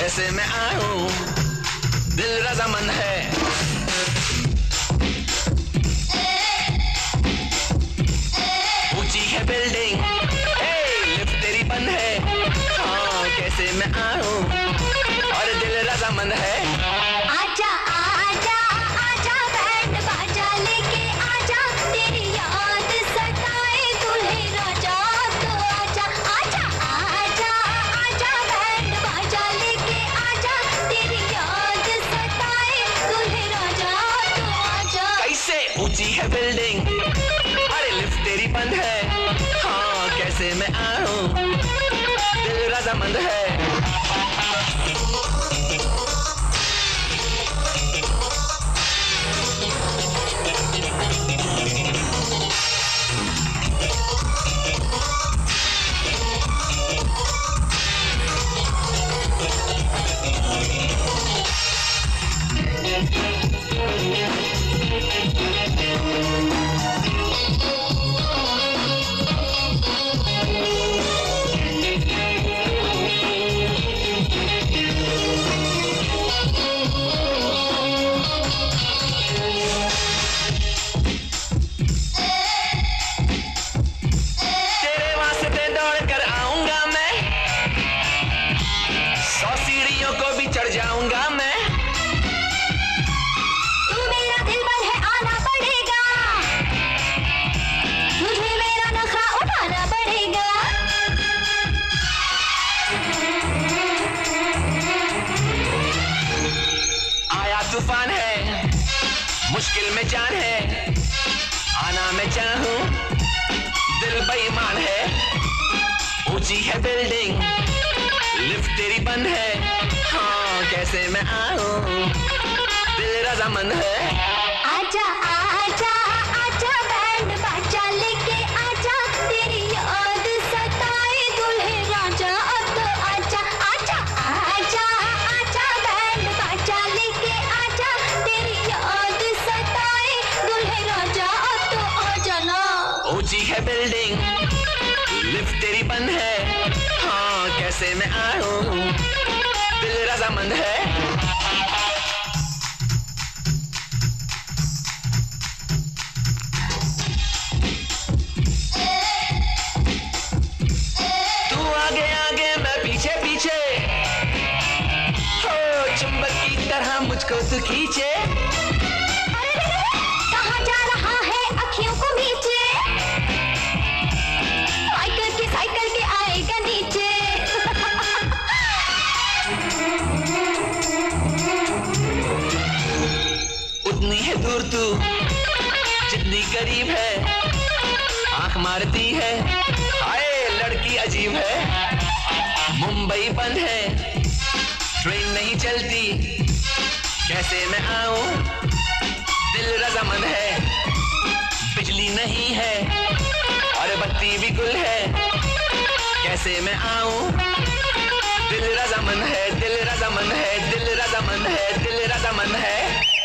कैसे मैं आऊं, दिल रजामंद है। ऊंची है बिल्डिंग, लिफ्ट तेरी बंद है। हाँ कैसे मैं आऊं और दिल रजामंद है। आजा आजा आजा बैंड बाजा लेके आजा, तेरी याद सताए दूल्हे राजा तो आजा। आजा आजा आजा बैंड बाजा लेके आजा, तेरी याद सताए दूल्हे राजा तो आजा। कैसे ऊंची है बिल्डिंग, अरे लिफ्ट तेरी बंद है। हाँ कैसे मैं आऊं, दिल रजामंद है। चढ़ जाऊंगा मैं, तू मेरा दिलबर है आना पड़ेगा, तुझे मेरा नखरा उठाना पड़ेगा। आया तूफान है, मुश्किल में जान है, आना मैं चाहूं, दिल बेईमान है। ऊंची है बिल्डिंग, लिफ्ट तेरी बंद है। हाँ कैसे मैं आऊं, दिल रजामंद है। आजा आजा आजा बैंड बाजा लेके आजा, तेरी याद सताए दूल्हे राजा अब तो आजा। आजा आजा आजा बैंड बाजा लेके आजा, तेरी याद सताए दूल्हे राजा अब तो आजा ना। ऊंची है बिल्डिंग, लिफ्ट तेरी बंद है। हाँ कैसे मैं आऊं, दिल रजामंद है। तू आगे आगे मैं पीछे पीछे, हो चुंबक की तरह मुझको तू खींचे। कहाँ जा रहा है अखियों को नीचे, साइकिल के आएगा नीचे। उतनी है दूर तू जितनी करीब है, आंख मारती है, हाय लड़की अजीब है। मुंबई बंद है, ट्रेन नहीं चलती, कैसे मैं आऊं, दिल रजामंद है। बिजली नहीं है और बत्ती भी गुल है, कैसे मैं आऊं, दिल रजामंद है, दिल रजामंद है, दिल रजामंद है, दिल रजामंद है।